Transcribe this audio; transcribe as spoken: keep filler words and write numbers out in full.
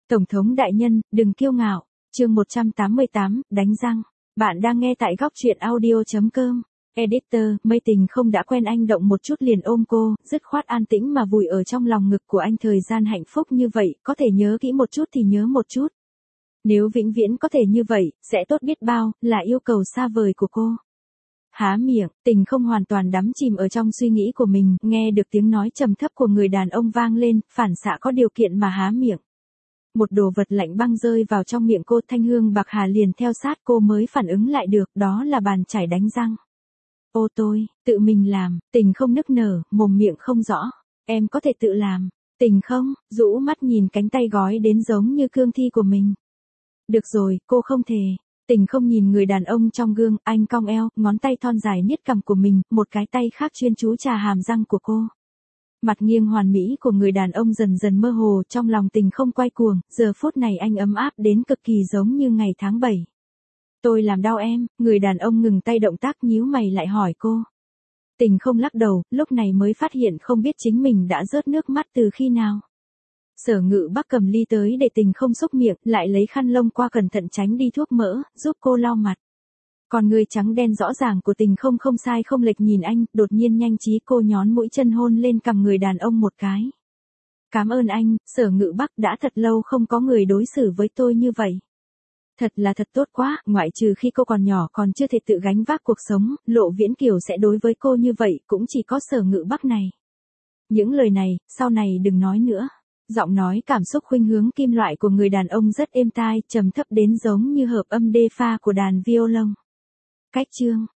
Tổng thống đại nhân, đừng kiêu ngạo. Chương một trăm tám mươi tám, đánh răng. Bạn đang nghe tại góc truyện audio chấm com. Editor, Mây Tình không đã quen anh động một chút liền ôm cô, dứt khoát an tĩnh mà vùi ở trong lòng ngực của anh. Thời gian hạnh phúc như vậy, có thể nhớ kỹ một chút thì nhớ một chút. Nếu vĩnh viễn có thể như vậy, sẽ tốt biết bao, là yêu cầu xa vời của cô. Há miệng, Tình không hoàn toàn đắm chìm ở trong suy nghĩ của mình, nghe được tiếng nói trầm thấp của người đàn ông vang lên, phản xạ có điều kiện mà há miệng. Một đồ vật lạnh băng rơi vào trong miệng cô, thanh hương bạc hà liền theo sát, cô mới phản ứng lại được, đó là bàn chải đánh răng. Ô tôi, tự mình làm. Tình không nức nở, mồm miệng không rõ. Em có thể tự làm. Tình không, rũ mắt nhìn cánh tay gói đến giống như cương thi của mình. Được rồi, cô không thể. Tình không nhìn người đàn ông trong gương, anh cong eo, ngón tay thon dài niết cằm của mình, một cái tay khác chuyên chú chà hàm răng của cô. Mặt nghiêng hoàn mỹ của người đàn ông dần dần mơ hồ, trong lòng Tình không quay cuồng, giờ phút này anh ấm áp đến cực kỳ giống như ngày tháng bảy. Tôi làm đau em. Người đàn ông ngừng tay động tác, nhíu mày lại hỏi cô. Tình không lắc đầu, lúc này mới phát hiện không biết chính mình đã rớt nước mắt từ khi nào. Sở Ngự Bắc cầm ly tới để Tình không xúc miệng, lại lấy khăn lông qua cẩn thận tránh đi thuốc mỡ, giúp cô lau mặt. Còn người trắng đen rõ ràng của Tình không không sai không lệch nhìn anh, đột nhiên nhanh trí cô nhón mũi chân hôn lên cằm người đàn ông một cái. Cảm ơn anh, Sở Ngự Bắc, đã thật lâu không có người đối xử với tôi như vậy. Thật là thật tốt quá, ngoại trừ khi cô còn nhỏ còn chưa thể tự gánh vác cuộc sống, Lộ Viễn Kiều sẽ đối với cô như vậy, cũng chỉ có Sở Ngự Bắc này. Những lời này, sau này đừng nói nữa. Giọng nói cảm xúc khuynh hướng kim loại của người đàn ông rất êm tai, trầm thấp đến giống như hợp âm đê pha của đàn violon. Cách chương,